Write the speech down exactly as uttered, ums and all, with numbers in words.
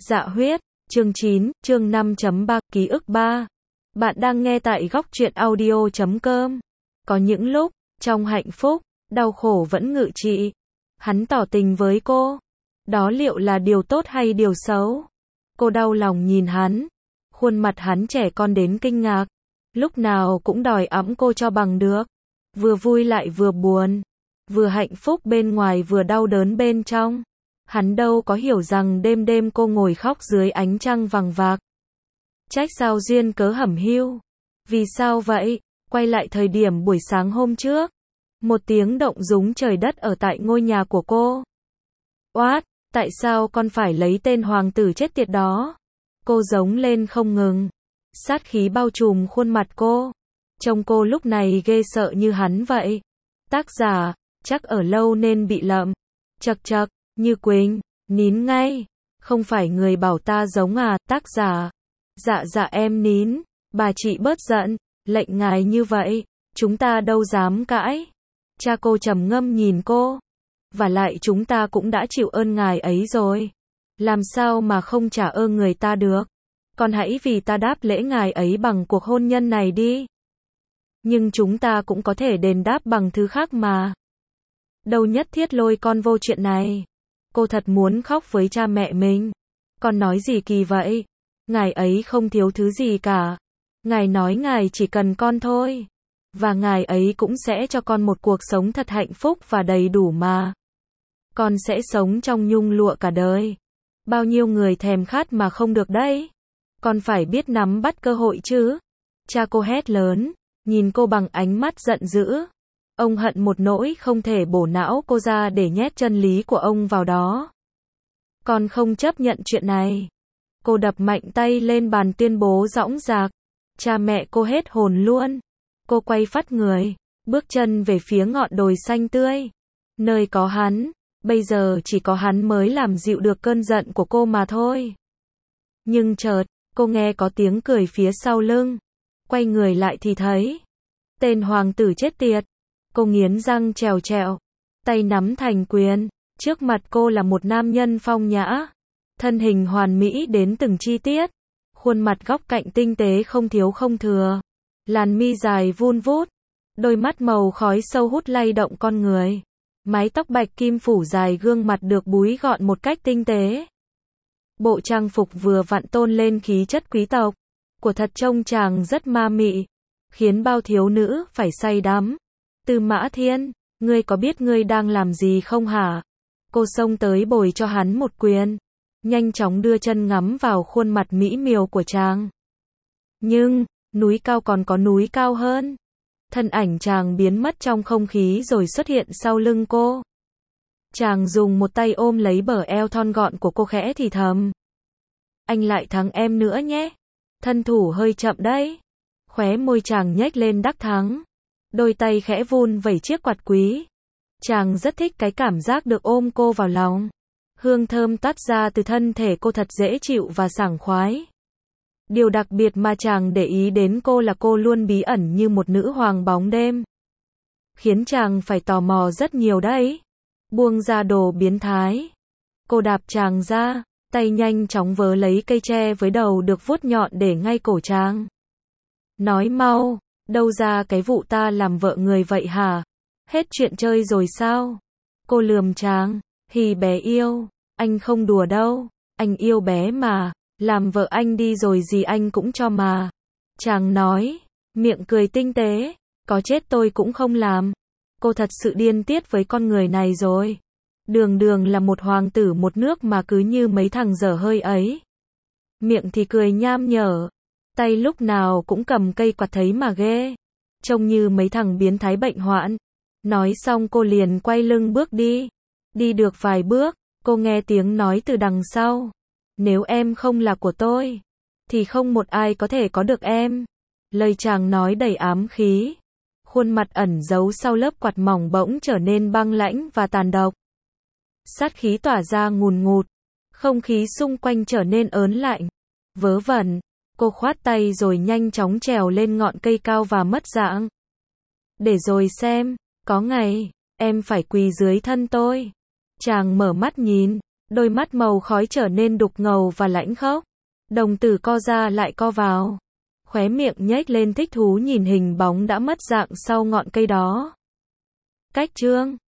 Dạ huyết, chương chín, chương năm chấm ba, ký ức ba. Bạn đang nghe tại góc truyện audio chấm com. Có những lúc, trong hạnh phúc, đau khổ vẫn ngự trị. Hắn tỏ tình với cô. Đó liệu là điều tốt hay điều xấu? Cô đau lòng nhìn hắn. Khuôn mặt hắn trẻ con đến kinh ngạc. Lúc nào cũng đòi ẵm cô cho bằng được. Vừa vui lại vừa buồn. Vừa hạnh phúc bên ngoài vừa đau đớn bên trong. Hắn đâu có hiểu rằng đêm đêm cô ngồi khóc dưới ánh trăng vằng vạc. Trách sao duyên cớ hẩm hiu. Vì sao vậy? Quay lại thời điểm buổi sáng hôm trước. Một tiếng động rúng trời đất ở tại ngôi nhà của cô. Oát, tại sao con phải lấy tên hoàng tử chết tiệt đó? Cô giống lên không ngừng. Sát khí bao trùm khuôn mặt cô. Trông cô lúc này ghê sợ như hắn vậy. Tác giả, chắc ở lâu nên bị lậm. Chật chật. Như Quỳnh, nín ngay, không phải người bảo ta giống à, tác giả. Dạ dạ em nín, bà chị bớt giận, lệnh ngài như vậy, chúng ta đâu dám cãi. Cha cô trầm ngâm nhìn cô, và lại chúng ta cũng đã chịu ơn ngài ấy rồi. Làm sao mà không trả ơn người ta được, con hãy vì ta đáp lễ ngài ấy bằng cuộc hôn nhân này đi. Nhưng chúng ta cũng có thể đền đáp bằng thứ khác mà. Đâu nhất thiết lôi con vô chuyện này. Cô thật muốn khóc với cha mẹ mình. Con nói gì kỳ vậy? Ngài ấy không thiếu thứ gì cả. Ngài nói ngài chỉ cần con thôi. Và ngài ấy cũng sẽ cho con một cuộc sống thật hạnh phúc và đầy đủ mà. Con sẽ sống trong nhung lụa cả đời. Bao nhiêu người thèm khát mà không được đấy. Con phải biết nắm bắt cơ hội chứ. Cha cô hét lớn, nhìn cô bằng ánh mắt giận dữ. Ông hận một nỗi không thể bổ não cô ra để nhét chân lý của ông vào đó. Con không chấp nhận chuyện này. Cô đập mạnh tay lên bàn tuyên bố dõng dạc. Cha mẹ cô hết hồn luôn. Cô quay phắt người, bước chân về phía ngọn đồi xanh tươi. Nơi có hắn, bây giờ chỉ có hắn mới làm dịu được cơn giận của cô mà thôi. Nhưng chợt, cô nghe có tiếng cười phía sau lưng. Quay người lại thì thấy tên hoàng tử chết tiệt. Cô nghiến răng trèo trẹo, tay nắm thành quyền, trước mặt cô là một nam nhân phong nhã, thân hình hoàn mỹ đến từng chi tiết, khuôn mặt góc cạnh tinh tế không thiếu không thừa, làn mi dài vun vút, đôi mắt màu khói sâu hút lay động con người, mái tóc bạch kim phủ dài gương mặt được búi gọn một cách tinh tế. Bộ trang phục vừa vặn tôn lên khí chất quý tộc, của thật trông chàng rất ma mị, khiến bao thiếu nữ phải say đắm. Tư Mã Thiên, ngươi có biết ngươi đang làm gì không hả? Cô xông tới bồi cho hắn một quyền, nhanh chóng đưa chân ngắm vào khuôn mặt mỹ miều của chàng. Nhưng, núi cao còn có núi cao hơn. Thân ảnh chàng biến mất trong không khí rồi xuất hiện sau lưng cô. Chàng dùng một tay ôm lấy bờ eo thon gọn của cô khẽ thì thầm. Anh lại thắng em nữa nhé. Thân thủ hơi chậm đấy. Khóe môi chàng nhếch lên đắc thắng. Đôi tay khẽ vun vẩy chiếc quạt quý. Chàng rất thích cái cảm giác được ôm cô vào lòng. Hương thơm toát ra từ thân thể cô thật dễ chịu và sảng khoái. Điều đặc biệt mà chàng để ý đến cô là cô luôn bí ẩn như một nữ hoàng bóng đêm. Khiến chàng phải tò mò rất nhiều đấy. Buông ra đồ biến thái. Cô đạp chàng ra, tay nhanh chóng vớ lấy cây tre với đầu được vuốt nhọn để ngay cổ chàng. Nói mau. Đâu ra cái vụ ta làm vợ người vậy hả? Hết chuyện chơi rồi sao? Cô lườm chàng, hì bé yêu, anh không đùa đâu, anh yêu bé mà, làm vợ anh đi rồi gì anh cũng cho mà. Chàng nói, miệng cười tinh tế, có chết tôi cũng không làm. Cô thật sự điên tiết với con người này rồi. Đường đường là một hoàng tử một nước mà cứ như mấy thằng dở hơi ấy. Miệng thì cười nham nhở. Tay lúc nào cũng cầm cây quạt thấy mà ghê. Trông như mấy thằng biến thái bệnh hoạn. Nói xong cô liền quay lưng bước đi. Đi được vài bước, cô nghe tiếng nói từ đằng sau. Nếu em không là của tôi, thì không một ai có thể có được em. Lời chàng nói đầy ám khí. Khuôn mặt ẩn giấu sau lớp quạt mỏng bỗng trở nên băng lãnh và tàn độc. Sát khí tỏa ra ngùn ngụt. Không khí xung quanh trở nên ớn lạnh. Vớ vẩn. Cô khoát tay rồi nhanh chóng trèo lên ngọn cây cao và mất dạng. Để rồi xem, có ngày, em phải quỳ dưới thân tôi. Chàng mở mắt nhìn, Đôi mắt màu khói trở nên đục ngầu và lãnh khốc. Đồng tử co ra lại co vào. Khóe miệng nhếch lên thích thú nhìn hình bóng đã mất dạng sau ngọn cây đó. Cách chương